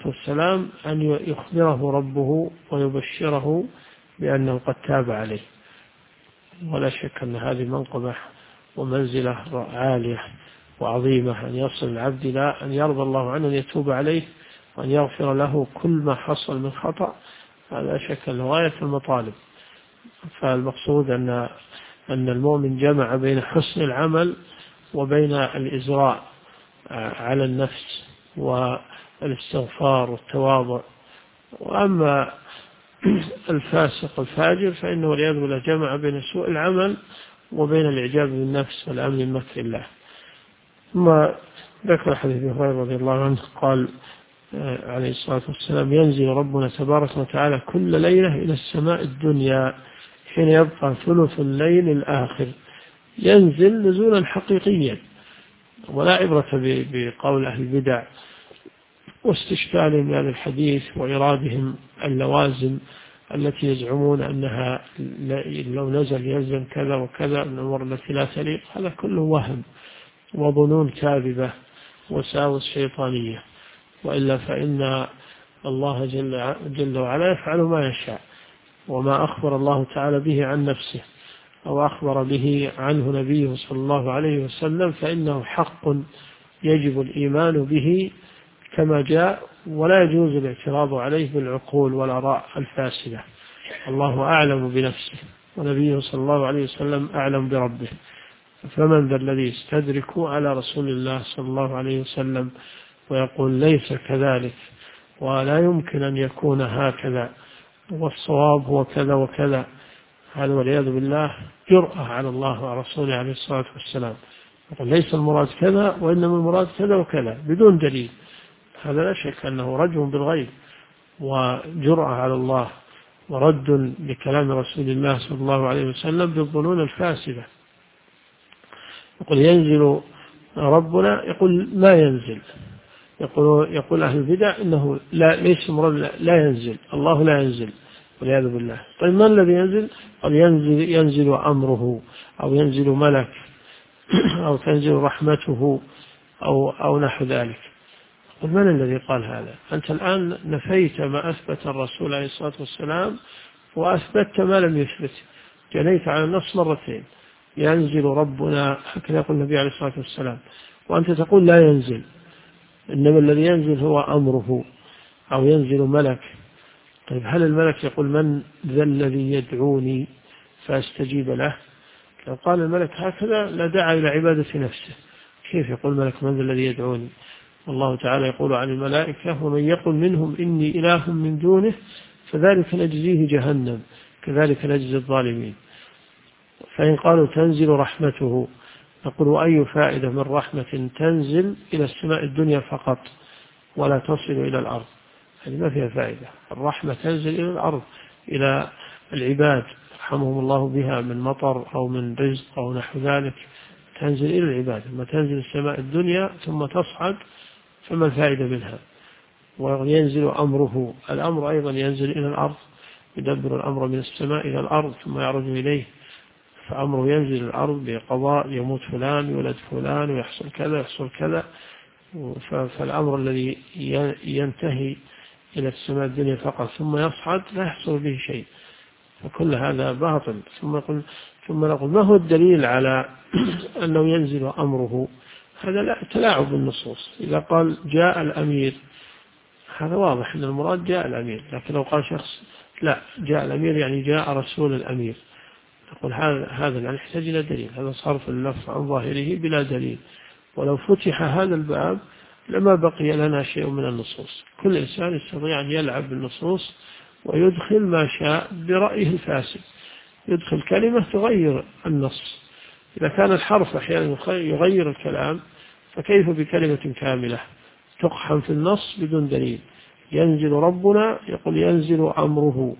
والسلام أن يخبره ربه ويبشره بأنه قد تاب عليه. ولا شك أن هذه منقبة ومنزلة عالية وعظيمة، أن يصل العبد إلى أن يرضى الله عنه أن يتوب عليه وأن يغفر له كل ما حصل من خطأ. هذا شك أنه غاية المطالب. فالمقصود أن المؤمن جمع بين حسن العمل وبين الإزراء على النفس والاستغفار والتواضع. وأما الفاسق الفاجر فإنه والعياذ بالله جمع بين سوء العمل وبين الإعجاب بالنفس والأمن من مكر الله. ثم ذكر حديث أبي هريرة رضي الله عنه قال عليه الصلاة والسلام: ينزل ربنا تبارك وتعالى كل ليلة إلى السماء الدنيا حين يبقى ثلث الليل الآخر، ينزل نزولا حقيقيا، ولا عبرة بقول أهل البدع واستشكالهم لهذا الحديث وإرادهم اللوازم التي يزعمون أنها لو نزل يلزم كذا وكذا من الأمور التي لا تليق. هذا كله وهم وظنون كاذبة وساوس شيطانية، وإلا فإن الله جل وعلا يفعل ما يشاء، وما أخبر الله تعالى به عن نفسه أو أخبر به عنه نبيه صلى الله عليه وسلم فإنه حق يجب الإيمان به كما جاء، ولا يجوز الاعتراض عليه بالعقول والآراء الفاسدة. الله أعلم بنفسه ونبيه صلى الله عليه وسلم أعلم بربه، فمن ذا الذي يستدرك على رسول الله صلى الله عليه وسلم ويقول ليس كذلك ولا يمكن أن يكون هكذا والصواب هو كذا وكذا؟ هذا والعياذ بالله جرأة على الله ورسوله عليه الصلاة والسلام. يقول ليس المراد كذا وإنما المراد كذا وكذا بدون دليل. هذا لا شك أنه رجم بالغيب وجرأة على الله ورد لكلام رسول الله صلى الله عليه وسلم بالظنون الفاسدة. يقول ينزل ربنا، يقول ما ينزل. يقول أهل البدع إنه ليس مراد، لا ينزل، الله لا ينزل والعياذ بالله. طيب ما الذي ينزل؟ قال ينزل أمره أو ينزل ملك أو تنزل رحمته أو نحو ذلك. قل من الذي قال هذا؟ أنت الآن نفيت ما أثبت الرسول عليه الصلاة والسلام وأثبتت ما لم يثبت، جنيت على النص مرتين. ينزل ربنا هكذا يقول النبي عليه الصلاة والسلام، وأنت تقول لا ينزل، إنما الذي ينزل هو أمره أو ينزل ملك. طيب هل الملك يقول من ذا الذي يدعوني فأستجيب له؟ لو قال الملك هكذا لدعا إلى عبادة نفسه. كيف يقول الملك من ذا الذي يدعوني؟ والله تعالى يقول عن الملائكة ومن يقل منهم إني إله من دونه فذلك نجزيه جهنم كذلك نجزي الظالمين. فإن قالوا تنزل رحمته نقول وأي فائدة من رحمة تنزل إلى السماء الدنيا فقط ولا تصل إلى الأرض؟ هذه ما فيها فائدة. الرحمة تنزل إلى الأرض إلى العباد رحمهم الله بها من مطر أو من رزق أو نحو ذلك، تنزل إلى العباد. ثم تنزل السماء الدنيا ثم تصعد، فما الفائدة منها؟ وينزل أمره، الأمر أيضا ينزل إلى الأرض، يدبر الأمر من السماء إلى الأرض ثم يعرج إليه، فأمره ينزل إلى الأرض بقضاء يموت فلان يولد فلان ويحصل كذا يحصل كذا. فالأمر الذي ينتهي إلى السماء الدنيا فقط ثم يصعد لا يحصل به شيء، فكل هذا باطل. ثم نقول ما هو الدليل على أنه ينزل أمره؟ هذا لا تلاعب بالنصوص. إذا قال جاء الأمير هذا واضح أن المراد جاء الأمير، لكن لو قال شخص لا جاء الأمير يعني جاء رسول الأمير، نقول هذا لا يحتاج إلى دليل، هذا صرف اللفظ عن ظاهره بلا دليل. ولو فتح هذا الباب لما بقي لنا شيء من النصوص. كل إنسان يستطيع أن يلعب بالنصوص ويدخل ما شاء برأيه الفاسد، يدخل كلمة تغير النص. إذا كان الحرف أحيانا يغير الكلام فكيف بكلمة كاملة تقحم في النص بدون دليل؟ ينزل ربنا، يقول ينزل أمره،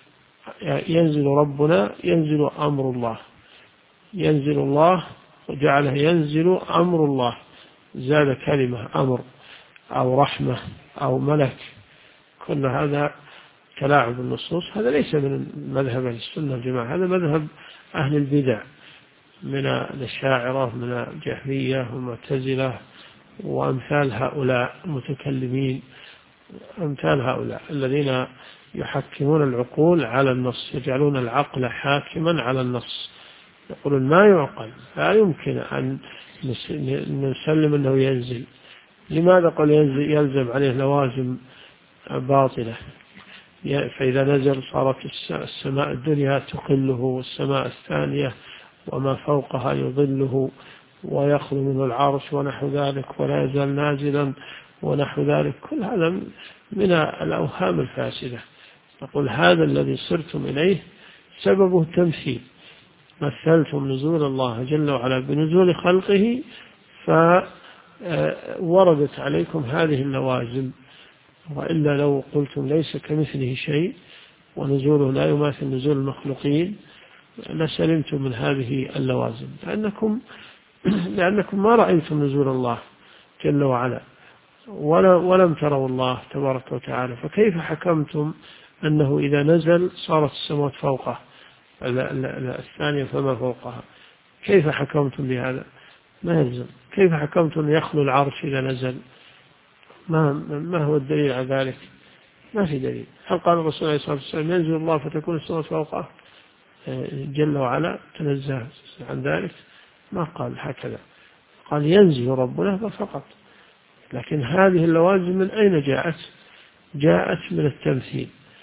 ينزل ربنا ينزل أمر الله، ينزل الله وجعله ينزل أمر الله، زاد كلمة أمر أو رحمة أو ملك. كل هذا تلاعب بالنصوص. هذا ليس من مذهب السنة والجماعة، هذا مذهب أهل البدع من الأشاعرة من الجهمية والمعتزلة وأمثال هؤلاء المتكلمين أمثال هؤلاء الذين يحكمون العقول على النص، يجعلون العقل حاكما على النص، يقولون ما يعقل، لا يمكن أن نسلم أنه ينزل. لماذا قال يلزم عليه لوازم باطلة؟ فإذا نزل صارت السماء الدنيا تقله، والسماء الثانية وما فوقها يظله، ويخلو منه العرش ونحو ذلك، ولا يزال نازلا ونحو ذلك. كل هذا من الأوهام الفاسدة. نقول هذا الذي صرتم إليه سببه تمثيل، مثلتم نزول الله جل وعلا بنزول خلقه، فوردت عليكم هذه اللوازم. وإلا لو قلتم ليس كمثله شيء ونزوله لا يماثل نزول المخلوقين لسلمتم من هذه اللوازم، لأنكم ما رأيتم نزول الله جل وعلا ولم تروا الله تبارك وتعالى، فكيف حكمتم أنه إذا نزل صارت السماوات فوقه الثانية فما فوقها؟ كيف حكمتم بهذا؟ ما يلزم. كيف حكمتم أن يخلو العرش إذا نزل؟ ما هو الدليل على ذلك؟ ما في دليل. هل قال الرسول عليه الصلاة والسلام ينزل الله فتكون السماوات فوقه جل وعلا تنزه عن ذلك؟ ما قال هكذا، قال ينزل ربنا فقط. لكن هذه اللوازم من أين جاءت؟ جاءت من التمثيل.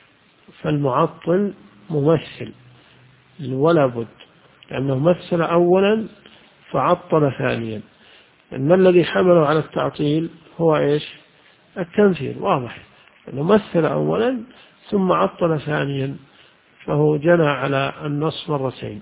فالمعطل ممثل ولا بد، لأنه مثل أولا فعطل ثانيا. ما الذي حمله على التعطيل؟ هو إيش؟ التمثيل، واضح أنه مثل أولا ثم عطل ثانيا، فهو جنى على النص مرتين.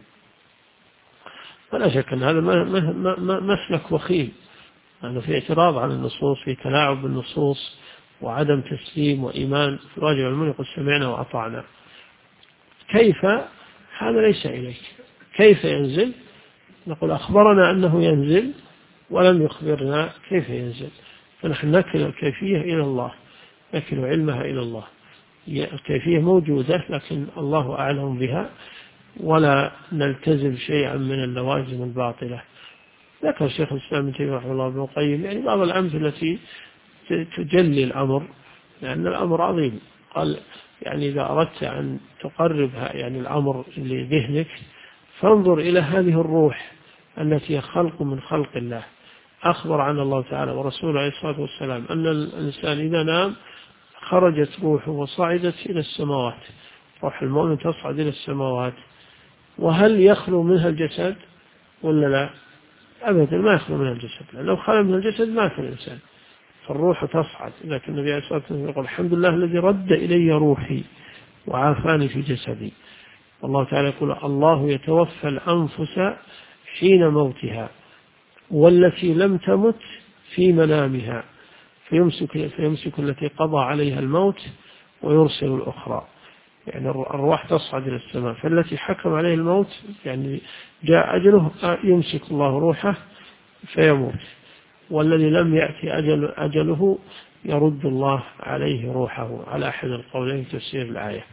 فلا شك أن هذا مسلك وخيم، أنه في اعتراض على النصوص، في تلاعب بالنصوص وعدم تسليم وإيمان. الواجب المؤمن يقول سمعنا وأطعنا. كيف؟ هذا ليس إليك. كيف ينزل؟ نقول أخبرنا أنه ينزل ولم يخبرنا كيف ينزل، فنحن نكل الكيفية إلى الله، نكل علمها إلى الله. الكيفية موجودة لكن الله أعلم بها، ولا نلتزم شيئا من اللوازم الباطلة. ذكر شيخ الإسلام ابن تيمية رحمه الله ابن القيم يعني بعض الأمثلة التي تجلي الأمر، لأن الأمر عظيم. قال يعني إذا أردت أن تقرب يعني الأمر لذهنك فانظر إلى هذه الروح التي خلق من خلق الله. أخبر عن الله تعالى ورسوله عليه الصلاة والسلام أن الإنسان إذا نام خرجت روحه وصعدت إلى السماوات. روح المؤمن تصعد إلى السماوات، وهل يخلو منها الجسد ولا لا؟ أبدا ما يخلو منها الجسد، لأن لو خلو من الجسد مات الإنسان. فالروح تصعد. لكن النبي عليه الصلاة والسلام يقول الحمد لله الذي رد إلي روحي وعافاني في جسدي. والله تعالى يقول الله يتوفى الأنفس حين موتها والتي لم تمت في منامها فيمسك التي قضى عليها الموت ويرسل الأخرى. يعني الأرواح تصعد إلى السماء، فالتي حكم عليه الموت يعني جاء أجله يمسك الله روحه فيموت، والذي لم يأتي أجله يرد الله عليه روحه، على أحد القولين تفسير الآية.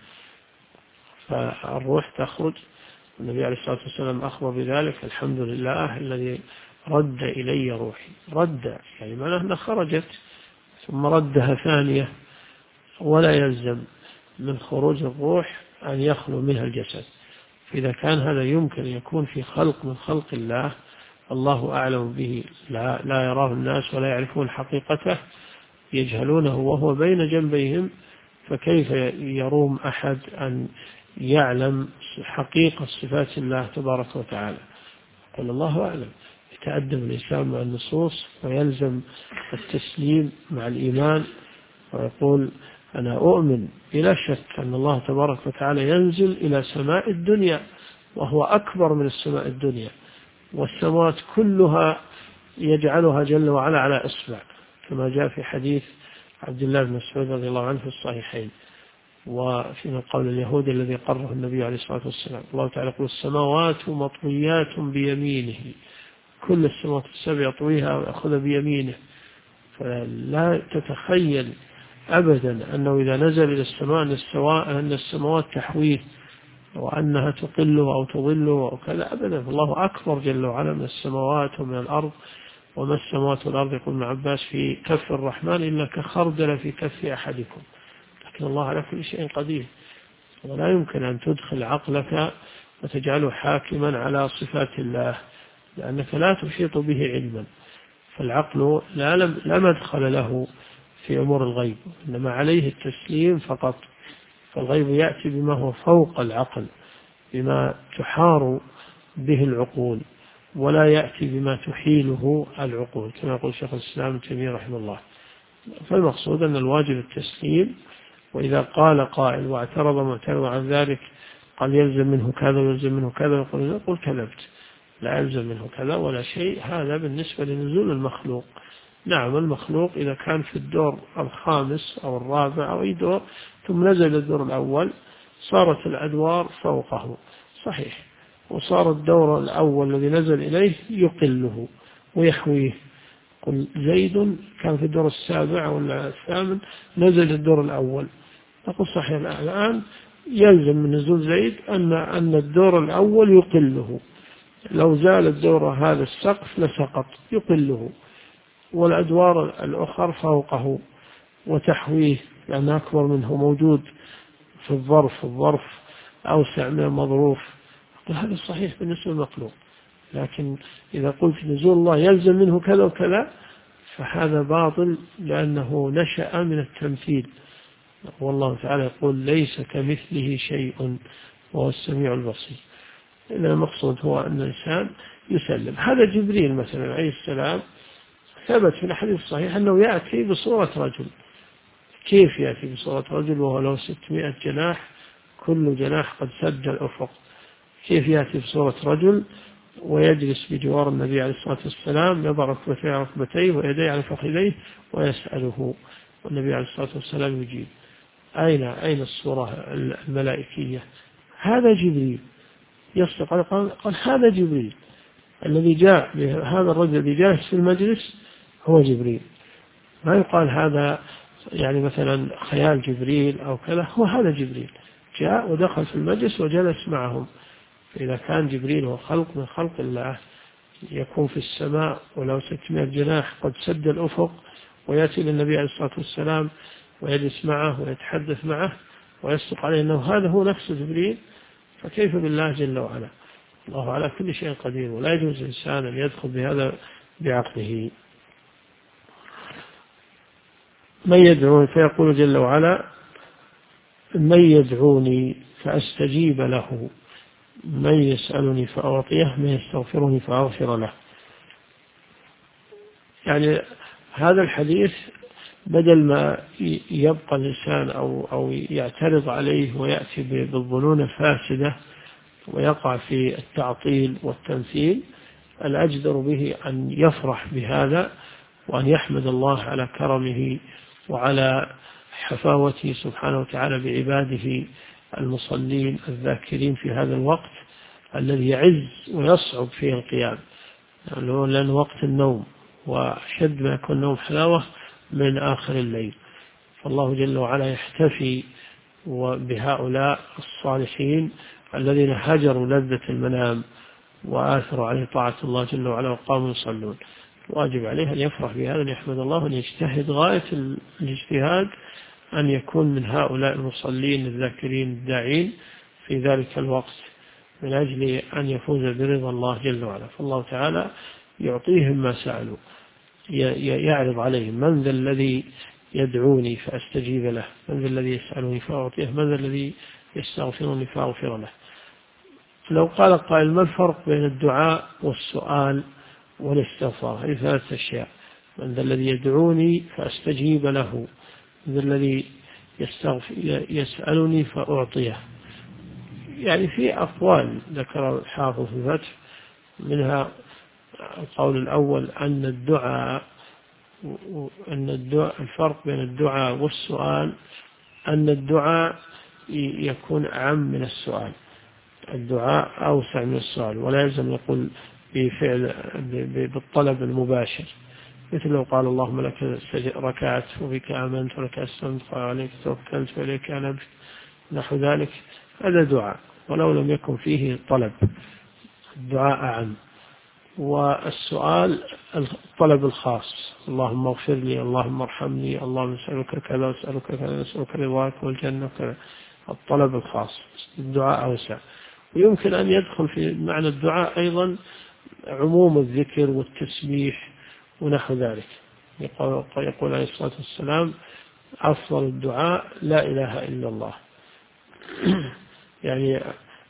فالروح تخرج. النبي عليه الصلاة والسلام أخبر بذلك الحمد لله الذي رد إلي روحي. رد يعني معناه أنها خرجت ثم ردها ثانية، ولا يلزم من خروج الروح أن يخلو منها الجسد. فإذا كان هذا يمكن يكون في خلق من خلق الله الله أعلم به، لا يراه الناس ولا يعرفون حقيقته، يجهلونه وهو بين جنبيهم، فكيف يروم أحد أن يعلم حقيقة صفات الله تبارك وتعالى؟ قال الله أعلم. يتأدب الإنسان مع النصوص ويلزم التسليم مع الإيمان، ويقول أنا أؤمن بلا شك أن الله تبارك وتعالى ينزل إلى سماء الدنيا، وهو أكبر من السماء الدنيا، والسماوات كلها يجعلها جل وعلا على إصبع، كما جاء في حديث عبد الله بن مسعود رضي الله عنه في الصحيحين، وفي قول اليهود الذي قرره النبي عليه الصلاة والسلام. الله تعالى يقول السماوات مطويات بيمينه، كل السماوات السبع يطويها ويأخذ بيمينه. فلا تتخيل أبدا أنه إذا نزل إلى السماء أن السماوات تحويه وأنها تقله أو تظله أو كذا، أبدا. الله أكبر جل وعلا من السماوات ومن الأرض، وما السماوات والأرض يقول ابن عباس في كف الرحمن إلا كخردل في كف أحدكم، لكن الله على كل شيء قدير، ولا يمكن أن تدخل عقلك وتجعله حاكما على صفات الله، لأنك لا تحيط به علما، فالعقل لا مدخل له في أمور الغيب، إنما عليه التسليم فقط. فالغيب يأتي بما هو فوق العقل، بما تحار به العقول، ولا يأتي بما تحيله العقول، كما يقول شيخ الإسلام ابن تيمية رحمه الله. فالمقصود أن الواجب التسليم، وإذا قال قائل واعترض معترض عن ذلك قال يلزم منه كذا ويلزم منه كذا، يقول كذبت، لا يلزم منه كذا ولا شيء. هذا بالنسبة لنزول المخلوق. نعم، المخلوق إذا كان في الدور الخامس أو الرابع أو أي دور ثم نزل الدور الأول صارت الأدوار فوقه، صحيح، وصار الدور الأول الذي نزل إليه يقله ويحويه. قل زيد كان في الدور السابع ولا الثامن، نزل الدور الأول، نقول صحيح الآن يلزم من نزول زيد أن الدور الأول يقله، لو زال الدور هذا السقف لسقط، يقله، والأدوار الأخرى فوقه وتحويه لأن أكبر منه موجود في الظرف أوسع من المظروف. هذا صحيح بالنسبة للمخلوق، لكن إذا قلت نزول الله يلزم منه كذا وكذا فهذا باطل، لأنه نشأ من التمثيل، والله تعالى يقول ليس كمثله شيء وهو السميع البصير. إن المقصود هو أن الإنسان يسلم. هذا جبريل مثلا عليه السلام ثبت في الحديث الصحيح أنه يأتي بصورة رجل. كيف يأتي بصورة رجل وهو له 600 جناح كل جناح قد سد الأفق؟ كيف يأتي بصورة رجل ويجلس بجوار النبي عليه الصلاة والسلام، يضع ركبتيه على ركبتيه ويديه على فخذيه ويسأله، والنبي عليه الصلاة والسلام يجيب. أين الصورة الملائكية؟ هذا جبريل يصدق. قال هذا جبريل الذي جاء، هذا الرجل الذي جالس في المجلس هو جبريل. ما يقال هذا يعني مثلا خيال جبريل أو كذا، هو هذا جبريل جاء ودخل في المجلس وجلس معهم. فإذا كان جبريل هو خلق من خلق الله يكون في السماء ولو 600 جناح قد سد الأفق، ويأتي للنبي عليه الصلاة والسلام ويجلس معه ويتحدث معه ويصدق عليه أنه هذا هو نفس جبريل، فكيف بالله جل وعلا؟ الله على كل شيء قدير، ولا يجوز الإنسان أن يدخل بهذا بعقله. من يدعوني، فيقول جل وعلا من يدعوني فأستجيب له، من يسألني فأعطيه، من يستغفرني فأغفر له. يعني هذا الحديث بدل ما يبقى الإنسان أو يعترض عليه ويأتي بالظنون الفاسدة ويقع في التعطيل والتمثيل، الأجدر به أن يفرح بهذا وأن يحمد الله على كرمه وعلى حفاوته سبحانه وتعالى بعباده المصلين الذاكرين في هذا الوقت الذي يعز ويصعب فيه القيام، لأن وقت النوم، وأشد ما يكون النوم حلاوة من آخر الليل. فالله جل وعلا يحتفي بهؤلاء الصالحين الذين هجروا لذة المنام وآثروا عليه طاعة الله جل وعلا وقاموا يصلون. واجب عليه أن يفرح بهذا، أن يحمد الله، أن يجتهد غاية الاجتهاد أن يكون من هؤلاء المصلين الذاكرين الداعين في ذلك الوقت، من أجل أن يفوز برضا الله جل وعلا. فالله تعالى يعطيهم ما سألوا، يعرض عليهم من ذا الذي يدعوني فأستجيب له، من ذا الذي يسألني فأعطيه، من ذا الذي يستغفرني فأغفر له. لو قال قائل ما الفرق بين الدعاء والسؤال والاستغفار؟ هذه 3 أشياء. من ذا الذي يدعوني فأستجيب له، من ذا الذي يسألني فأعطيه. يعني في أقوال ذكر الحافظ في الفتح، منها القول الأول أن الدعاء الفرق بين الدعاء والسؤال أن الدعاء يكون أعم من السؤال، الدعاء أوسع من السؤال، ولا يلزم يقول بفعل بالطلب المباشر، مثل لو قال اللهم لك ركعت وبك آمنت ولك أسلمت وعليك توكلت وإليك أنبت، نحو ذلك، هذا دعاء ولو لم يكن فيه طلب، الدعاء أعم. والسؤال الطلب الخاص: اللهم اغفر لي، اللهم ارحمني، اللهم اسألك كذا، اسألك كذا، اسألك رضاك والجنة كذا. الطلب الخاص الدعاء أوسع. ويمكن أن يدخل في معنى الدعاء أيضا عموم الذكر والتسبيح ونحو ذلك. يقول عليه الصلاة والسلام: أفضل الدعاء لا إله إلا الله. يعني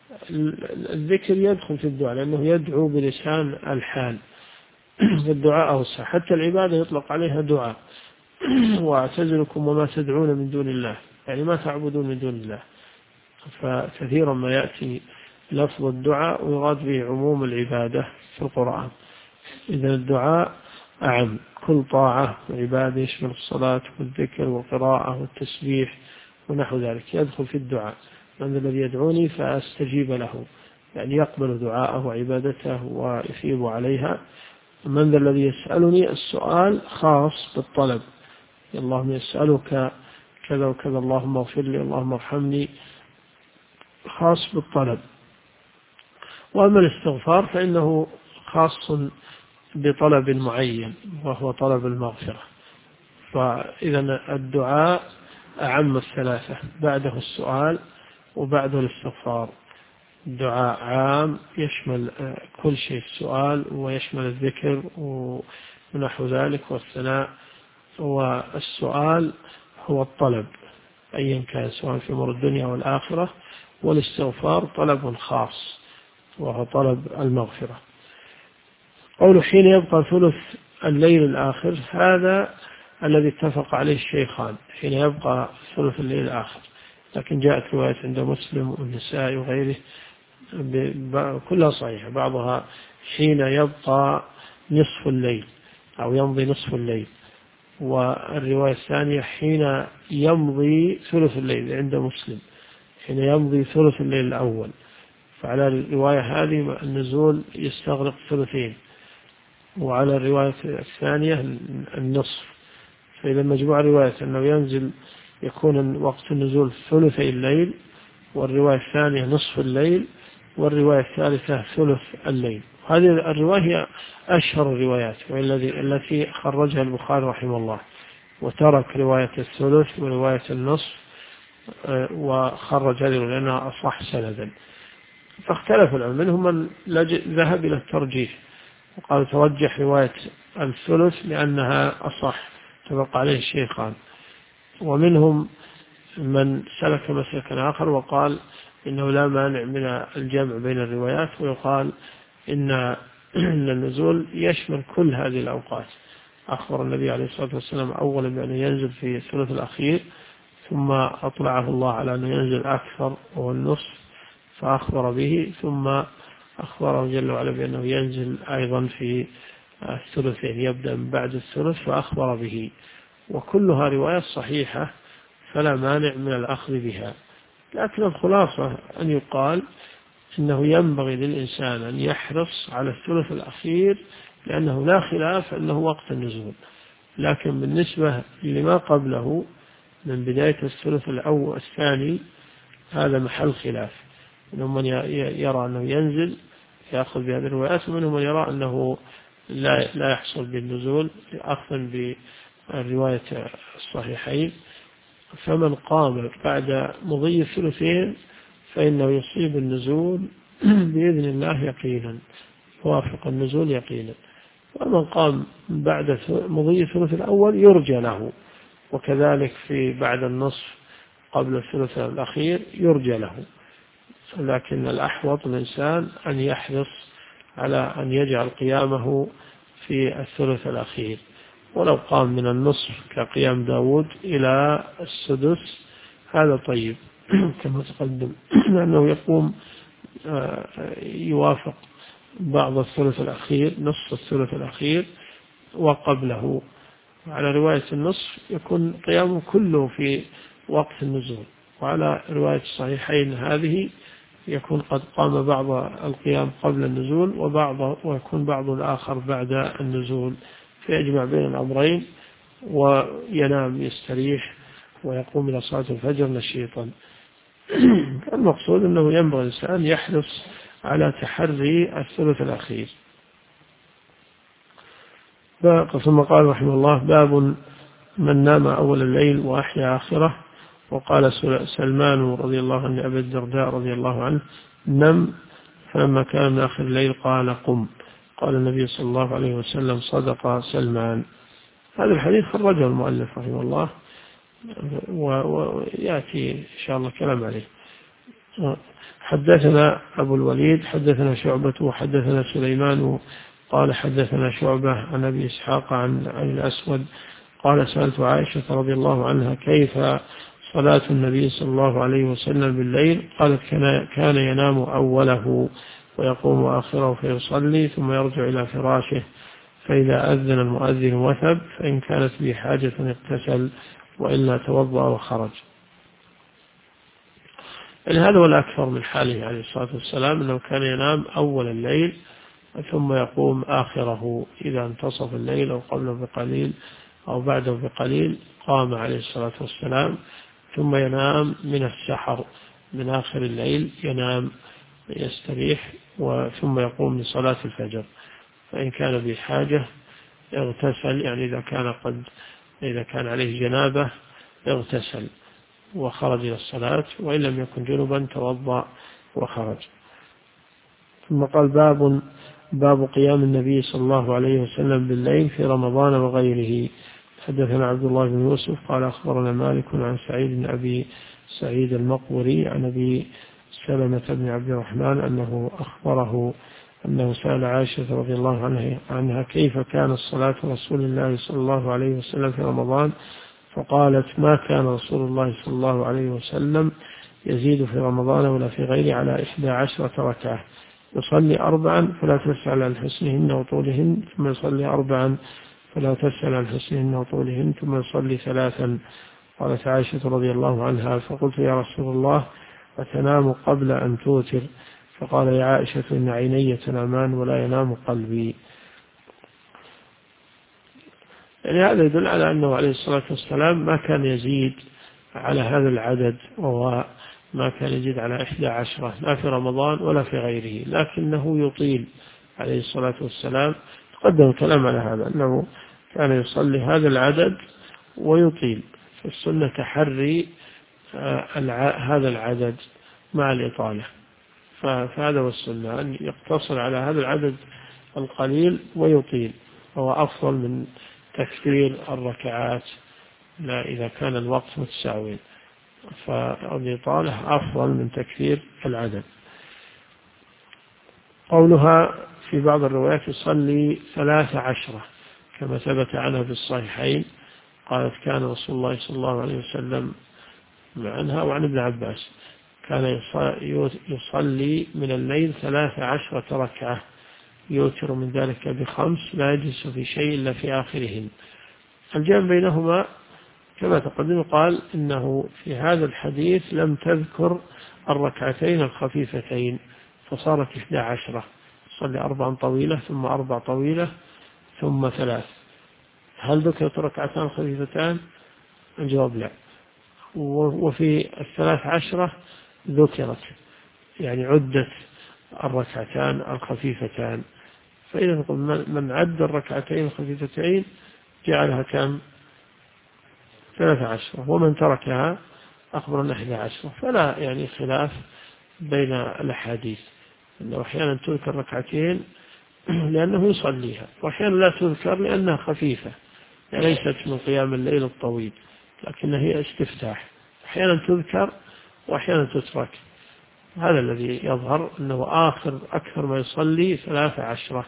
الذكر يدخل في الدعاء لأنه يدعو بلسان الحال. الدعاء أوسع، حتى العبادة يطلق عليها دعاء. وأعتزلكم وما تدعون من دون الله، يعني ما تعبدون من دون الله. فكثيرا ما يأتي لفظ الدعاء ويراد به عموم العبادة في القرآن. إذا الدعاء أعم، كل طاعة وعبادة يشمل الصلاة والذكر والقراءة والتسبيح ونحو ذلك يدخل في الدعاء. من الذي يدعوني فأستجيب له، يعني يقبل دعاءه وعبادته ويثيب عليها. من ذا الذي يسألني، السؤال خاص بالطلب: اللهم يسألك كذا وكذا، اللهم اغفر لي، اللهم ارحمني، خاص بالطلب. وأما الاستغفار فإنه خاص بطلب معين وهو طلب المغفرة. فإذا الدعاء أعم الثلاثة، بعده السؤال وبعده الاستغفار. الدعاء عام يشمل كل شيء، السؤال ويشمل الذكر ونحو ذلك والثناء. والسؤال هو الطلب أيا كان، سواء في أمور الدنيا والآخرة. والاستغفار طلب خاص وهو طلب المغفرة. قوله حين يبقى ثلث الليل الآخر، هذا الذي اتفق عليه الشيخان، حين يبقى ثلث الليل الآخر. لكن جاءت رواية عند مسلم والنسائي وغيره كلها صحيحة، بعضها حين يبقى نصف الليل أو يمضي نصف الليل، والرواية الثانية حين يمضي ثلث الليل عند مسلم، حين يمضي ثلث الليل الأول. فعلى الرواية هذه النزول يستغرق ثلثين، وعلى الرواية الثانية النصف. فإذا مجموع الرواية أنه ينزل يكون وقت النزول ثلثي الليل، والرواية الثانية نصف الليل، والرواية الثالثة ثلث الليل. هذه الرواية هي أشهر الروايات التي خرجها البخاري رحمه الله، وترك رواية الثلث ورواية النصف وخرج هذه لأنها أصح سندا. فاختلف العلماء، منهم من ذهب إلى الترجيح وقال ترجح رواية الثلث لأنها أصح، اتفق عليه الشيخان. ومنهم من سلك مسلكا آخر وقال إنه لا مانع من الجمع بين الروايات، ويقال إن النزول يشمل كل هذه الأوقات. أخبر النبي عليه الصلاة والسلام أولا بأنه ينزل في الثلث الأخير، ثم أطلعه الله على أنه ينزل أكثر وهو النصف فأخبر به، ثم أخبره جل وعلا بأنه ينزل أيضا في الثلثين، يبدأ من بعد الثلث فأخبر به. وكلها روايات صحيحة فلا مانع من الأخذ بها. لكن الخلاصة أن يقال إنه ينبغي للإنسان أن يحرص على الثلث الأخير، لأنه لا خلاف أنه وقت النزول. لكن بالنسبة لما قبله من بداية الثلث الأول الثاني هذا محل خلاف. منهم من يرى أنه ينزل يأخذ بهذه الروايات، ومنهم من يرى أنه لا يحصل بالنزول أخذا بالرواية الصحيحين. فمن قام بعد مضي الثلثين فإنه يصيب النزول بإذن الله يقينا، يوافق النزول يقينا. ومن قام بعد مضي الثلث الأول يرجى له، وكذلك في بعد النصف قبل الثلث الأخير يرجى له. لكن الأحوط الإنسان أن يحرص على أن يجعل قيامه في الثلث الأخير، ولو قام من النصف كقيام داود إلى السدس هذا طيب كما تقدم، لأنه يقوم يوافق بعض الثلث الأخير، نصف الثلث الأخير وقبله. على رواية النصف يكون قيامه كله في وقت النزول، وعلى رواية الصحيحين هذه يكون قد قام بعض القيام قبل النزول ويكون بعض الآخر بعد النزول، فيجمع بين الأمرين وينام يستريح ويقوم إلى صلاة الفجر نشيطا. المقصود أنه ينبغي الإنسان يحرص على تحري الثلث الأخير. ثم قال رحمه الله: باب من نام أول الليل وأحيا آخره. وقال سلمان رضي الله عنه أبي الدرداء رضي الله عنه: نم، فلما كان من آخر الليل قال: قم. قال النبي صلى الله عليه وسلم: صدق سلمان. هذا الحديث خرجه المؤلف رحمه الله، ويأتي إن شاء الله كلام عليه. حدثنا أبو الوليد حدثنا شعبة وحدثنا سليمان قال حدثنا شعبة عن أبي إسحاق عن الأسود قال: سألت عائشة رضي الله عنها: كيف صلاة النبي صلى الله عليه وسلم بالليل؟ قالت: كان ينام أوله ويقوم آخره فيصلي ثم يرجع إلى فراشه، فإذا أذن المؤذن وثب، فإن كانت به حاجة اغتسل وإلا توضأ وخرج. يعني هذا هو الأكثر من حاله عليه الصلاة والسلام، أنه كان ينام أول الليل ثم يقوم آخره إذا انتصف الليل أو قبله بقليل أو بعده بقليل، قام عليه الصلاة والسلام ثم ينام من السحر، من آخر الليل ينام يستريح ثم يقوم لصلاة الفجر، فإن كان بحاجة اغتسل، يعني إذا كان عليه جنابة اغتسل وخرج إلى الصلاة، وإن لم يكن جنبا توضأ وخرج. ثم قال: باب قيام النبي صلى الله عليه وسلم بالليل في رمضان وغيره. حدثنا عبد الله بن يوسف قال: أخبرنا مالك عن سعيد بن أبي سعيد المقبري عن أبي سلمة بن عبد الرحمن أنه أخبره أنه سأل عائشة رضي الله عنها: كيف كانت صلاة رسول الله صلى الله عليه وسلم في رمضان؟ فقالت: ما كان رسول الله صلى الله عليه وسلم يزيد في رمضان ولا في غيره على 11 ركعة، يصلي 4 فلا تسأل عن حسنهن وطولهن، ثم يصلي 4 فلا تسأل عن حسنهن وطولهن، ثم يصلي 3. قالت عائشة رضي الله عنها: فقلت: يا رسول الله، أتنام قبل أن توتر؟ فقال: يا عائشة، إن عيني تنامان ولا ينام قلبي. يعني هذا يدل على أنه عليه الصلاة والسلام ما كان يزيد على هذا العدد، وهو ما كان يزيد على 11 لا في رمضان ولا في غيره، لكنه يطيل عليه الصلاة والسلام. تقدم الكلام على هذا، أنه كان يصلي هذا العدد ويطيل، فالسنة تحري هذا العدد مع الإطالة، فهذا هو السنة، أن يقتصر على هذا العدد القليل ويطيل، هو أفضل من تكثير الركعات لا إذا كان الوقت متساوي، فالإطالة أفضل من تكثير العدد. قولها في بعض الروايات يصلي 13 كما ثبت عنها في الصحيحين، قالت: كان رسول الله صلى الله عليه وسلم عنها وعن ابن عباس كان يصلي من الليل 13 ركعة، يوتر من ذلك ب5 لا يجلس في شيء إلا في آخرهن. الجمع بينهما كما تقدم، قال إنه في هذا الحديث لم تذكر الركعتين الخفيفتين فصارت 11، صلي 4 طويلة ثم 4 طويلة ثم 3. هل ذكرت ركعتان خفيفتان؟ الجواب لا. وفي 13 ذكرت، يعني عدت الركعتان الخفيفتان، فإذا نقول من عد الركعتين الخفيفتين جعلها كم؟ 13، ومن تركها أخبرنا 11. فلا يعني خلاف بين الأحاديث، أنه أحيانا تذكر ركعتين لأنه يصليها، وأحيانا لا تذكر لأنها خفيفة، يعني ليست من قيام الليل الطويل، لكنها هي استفتاح، أحيانا تذكر وأحيانا تترك. هذا الذي يظهر أنه أكثر ما يصلي 13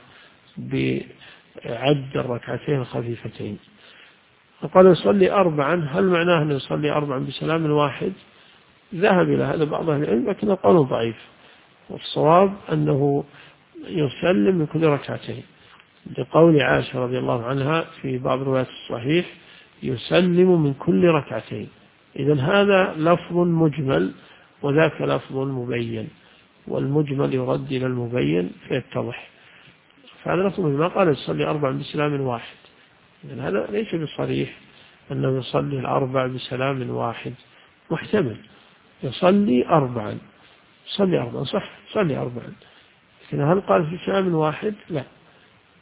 بعد الركعتين الخفيفتين. وقال يصلي 4، هل معناه أنه يصلي 4 بسلام واحد؟ ذهب إلى هذا بعض أهل العلم، لكنه قول ضعيف، والصواب أنه يسلم من كل ركعتين، لقول عائشة رضي الله عنها في بعض روايات الصحيح: يسلم من كل ركعتين. إذن هذا لفظ مجمل وذاك لفظ مبين، والمجمل يرد إلى المبين فيتضح. فهذا لفظ ما قال يصلي 4 بسلام واحد، إذن هذا ليس بصريح أنه يصلي 4 بسلام واحد، محتمل يصلي 4 صح، يصلي 4، لكن هل قال في سلام واحد؟ لا،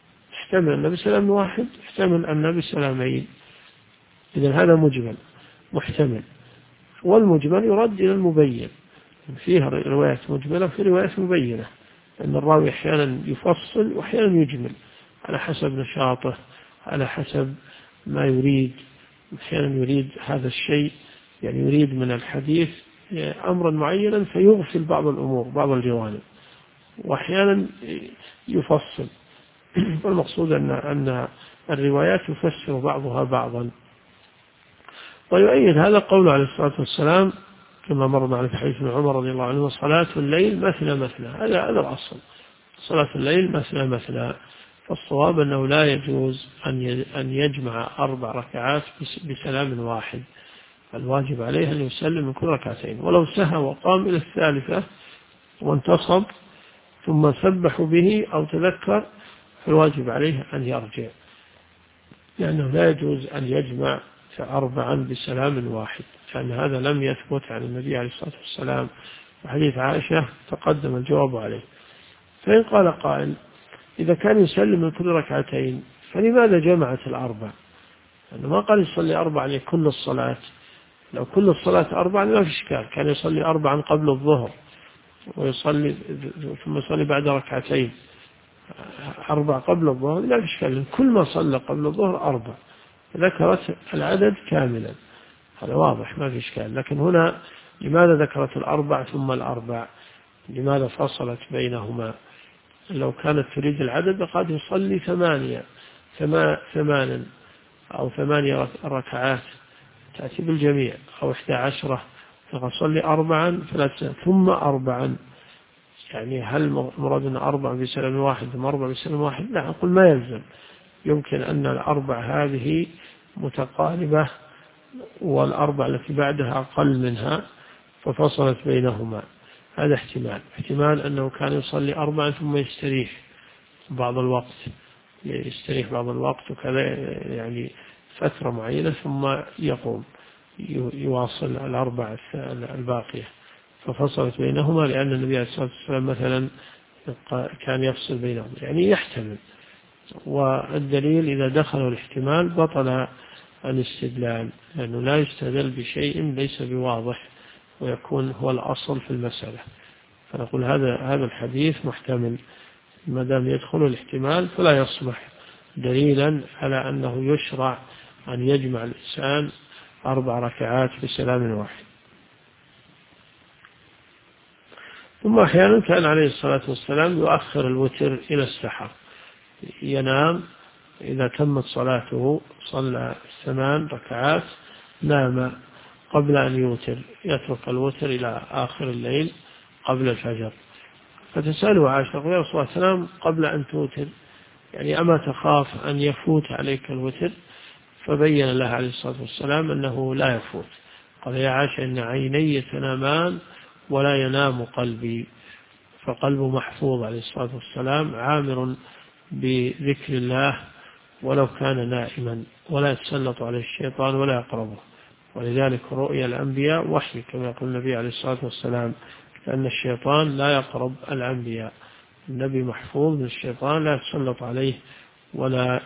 يحتمل أن بسلام واحد، يحتمل أن بسلامين. إذن هذا مجمل محتمل، والمجمل يرد إلى المبين. فيها روايات مجملة وفي روايات مبينة، أن الراوي أحيانا يفصل وأحيانا يجمل على حسب نشاطه، على حسب ما يريد. أحيانا يريد هذا الشيء، يعني يريد من الحديث أمرا معينا فيغفل بعض الأمور بعض الجوانب، وأحيانا يفصل. والمقصود أن الروايات يفسر بعضها بعضا. ويؤيد هذا قوله عليه الصلاة والسلام كما مر على حديث ابن عمر رضي الله عنه: صلاة الليل مثنى مثنى. هذا الأصل، صلاة الليل مثنى مثنى. فالصواب أنه لا يجوز أن يجمع 4 ركعات بسلام واحد، الواجب عليه أن يسلم من كل ركعتين، ولو سهى وقام إلى الثالثة وانتصب ثم سبح به أو تذكر فالواجب عليه أن يرجع، لأنه لا يجوز أن يجمع 4 بسلام واحد، لأن هذا لم يثبت عن النبي عليه الصلاة والسلام. وحديث عائشة تقدم الجواب عليه. فإن قال قائل: إذا كان يسلم من كل ركعتين فلماذا جمعت 4؟ لأنه ما قال يصلي 4 لكل الصلاة. لو كل الصلاة 4 ما في إشكال، كان يصلي 4 قبل الظهر ويصلي ثم يصلي بعد ركعتين 4 قبل الظهر، لا في إشكال. كل ما صلى قبل الظهر 4 ذكرت العدد كاملا، هذا واضح ما في إشكال. لكن هنا لماذا ذكرت 4 ثم 4؟ لماذا فصلت بينهما؟ لو كانت تريد العدد قد يصلي 8 أو 8 ركعات تأتي بالجميع، أو 11 فصلي 4 ثم 4. يعني هل مرادنا 4 بسلام واحد ثم 4 بسلام واحد؟ لا، أقول ما يلزم. يمكن أن 4 هذه متقاربة وال4 التي بعدها أقل منها ففصلت بينهما. هذا احتمال أنه كان يصلي 4 ثم يستريح بعض الوقت وكذا، يعني فترة معينة ثم يقوم يواصل 4 الباقية، ففصلت بينهما لأن النبي عليه الصلاة والسلام مثلا كان يفصل بينهم، يعني يحتمل. والدليل إذا دخلوا الاحتمال بطل الاستدلال، لأنه لا يستدل بشيء ليس بواضح ويكون هو الأصل في المسألة. فنقول هذا الحديث محتمل، ما دام يدخل الاحتمال فلا يصبح دليلا على أنه يشرع أن يجمع الإنسان 4 ركعات بسلام واحد. ثم أحيانا كان عليه الصلاة والسلام يؤخر الوتر إلى السحر، ينام إذا تمت صلاته صلى 8 ركعات نام قبل أن يوتر، يترك الوتر إلى آخر الليل قبل الفجر. فتسأله عائشة: يا رسول الله تنام قبل أن توتر، يعني أما تخاف أن يفوت عليك الوتر؟ فبين لها عليه الصلاة والسلام أنه لا يفوت. قال: يا عائشة إن عيني تنامان ولا ينام قلبي. فقلبه محفوظ عليه الصلاة والسلام عامر بذكر الله ولو كان نائما، ولا يتسلط عليه الشيطان ولا يقربه. ولذلك رؤيا الأنبياء وحي كما يقول النبي عليه الصلاة والسلام، لأن الشيطان لا يقرب الأنبياء. النبي محفوظ من الشيطان، لا يتسلط عليه ولا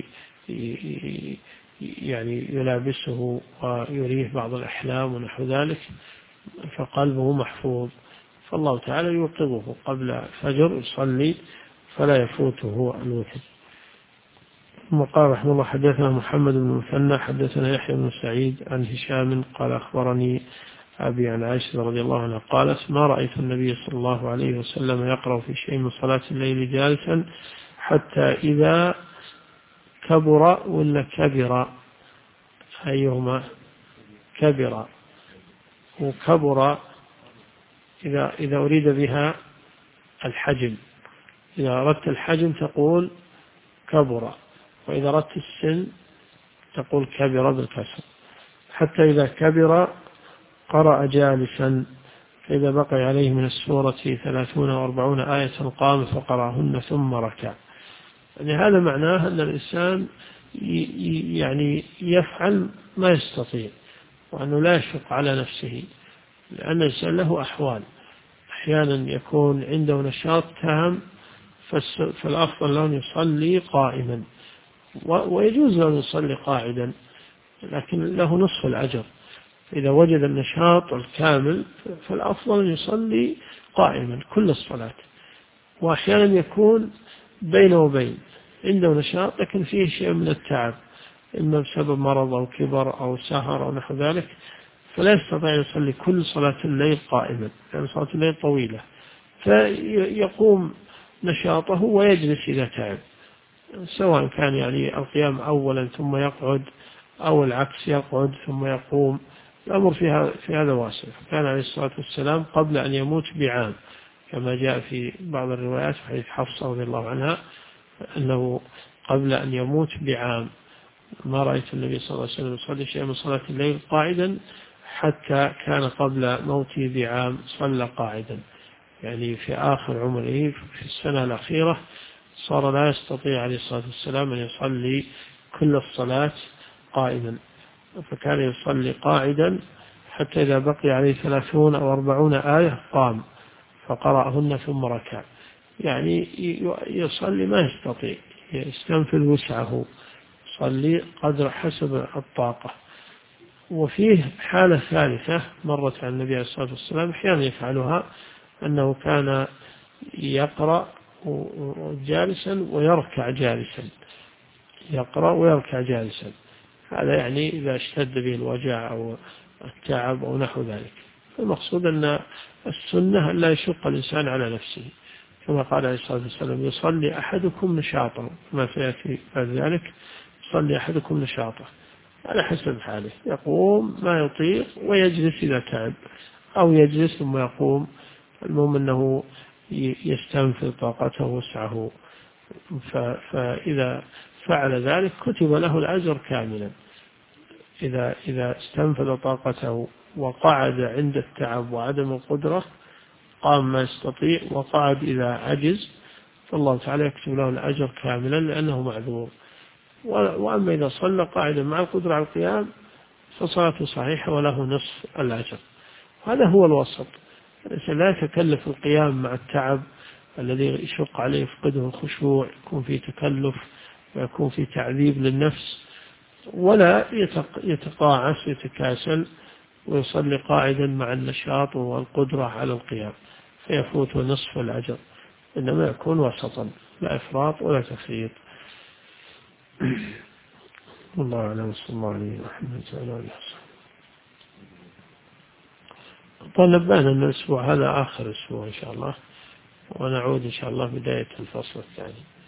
يعني يلابسه ويريه بعض الأحلام ونحو ذلك، فقلبه محفوظ. فالله تعالى يوقظه قبل الفجر يصلي فلا يفوته الوتر. ثم قال رحمه الله: حدثنا محمد بن المثنى حدثنا يحيى بن سعيد عن هشام قال أخبرني أبي عن عائشة رضي الله عنها قالت: ما رأيت النبي صلى الله عليه وسلم يقرأ في شيء من صلاة الليل جالسا حتى إذا كبر ولا كبر، أيهما كبر؟ وكبر إذا أريد بها الحجم، إذا أردت الحجم تقول كبر، وإذا أردت السن تقول كبر بالكسر. حتى إذا كبر قرأ جالسا، فإذا بقي عليه من السورة 30 أو 40 آية قام فقرأهن ثم ركع. يعني هذا معناه أن الإنسان يعني يفعل ما يستطيع، وأنه لا يشق على نفسه، لأن الإنسان له أحوال، أحيانا يكون عنده نشاط تام فالأفضل له أن يصلي قائما، ويجوز له أن يصلي قاعدا، لكن له نصف الأجر. إذا وجد النشاط الكامل فالأفضل أن يصلي قائما كل الصلاة. وأحيانا يكون بين وبين عنده نشاط لكن فيه شيء من التعب، إما بسبب مرض أو كبر أو سهر أو نحو ذلك، فلا يستطيع أن يصلي كل صلاة الليل قائما، لأن صلاة الليل طويلة، فيقوم نشاطه ويجلس إذا تعب، سواء كان يعني القيام أولا ثم يقعد، أو العكس يقعد ثم يقوم. الأمر في هذا واسع. كان عليه الصلاة والسلام قبل أن يموت بعام، كما جاء في بعض الروايات في حديث حفصة رضي الله عنها أنه قبل أن يموت بعام ما رأيت النبي صلى الله عليه وسلم يصلي شيئا من صلاة الليل قاعدا، حتى كان قبل موته بعام صلى قاعدا، يعني في آخر عمره في السنة الأخيرة صار لا يستطيع عليه الصلاة والسلام أن يصلي كل الصلاة قائما، فكان يصلي قاعدا حتى إذا بقي عليه 30 أو 40 آية قام فقرأهن ثم ركع، يعني يصلي ما يستطيع، يستنفذ وسعه، يصلي قدر حسب الطاقة. وفيه حالة ثالثة مرت عن النبي عليه الصلاة والسلام أحيانا يفعلها، أنه كان يقرأ جالسا ويركع جالسا، يقرأ ويركع جالسا، هذا يعني إذا اشتد به الوجع أو التعب أو نحو ذلك. المقصود أن السنة أن لا يشق الإنسان على نفسه، كما قال عليه الصلاة والسلام يصلي أحدكم نشاطا، ما سيأتي بعد ذلك، يصلي أحدكم نشاطا على حسب حاله، يقوم ما يطيق ويجلس إذا تعب، أو يجلس ثم يقوم، المهم أنه يستنفذ طاقته وسعه. فإذا فعل ذلك كتب له الأجر كاملا. إذا استنفذ طاقته وقعد عند التعب وعدم القدرة، قام ما يستطيع وقعد إذا عجز، فالله تعالى يكتب له الأجر كاملا لأنه معذور. وأما إذا صلى قاعدا مع القدرة على القيام فصلاته صحيحة وله نصف الأجر. هذا هو الوسط، لا يتكلف القيام مع التعب الذي يشق عليه يفقده الخشوع، يكون فيه تكلف ويكون فيه تعذيب للنفس، ولا يتقاعس يتكاسل ويصلي قاعدا مع النشاط والقدرة على القيام فيفوت نصف الأجر، إنما يكون وسطا، لا إفراط ولا تفريط. والله أعلم، صلى الله عليه وسلم. طلب أن الأسبوع هذا آخر أسبوع إن شاء الله، ونعود إن شاء الله بداية الفصل الثاني.